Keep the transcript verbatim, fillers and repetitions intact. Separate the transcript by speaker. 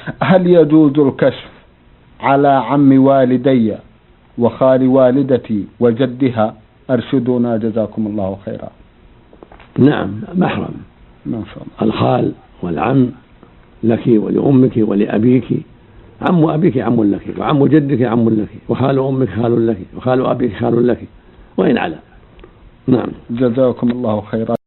Speaker 1: هل يجوز الكشف على عم والدي وخال والدتي وجدها؟ أرشدونا جزاكم الله خيرا.
Speaker 2: نعم محرم،
Speaker 1: ما شاء الله.
Speaker 2: الخال والعم لك ولأمك ولأبيك، عم أبيك عم لك، وعم جدك عم لك، وخال أمك خال لك، وخال أبيك خال لك، وإن على. نعم.
Speaker 1: جزاكم الله خيرا.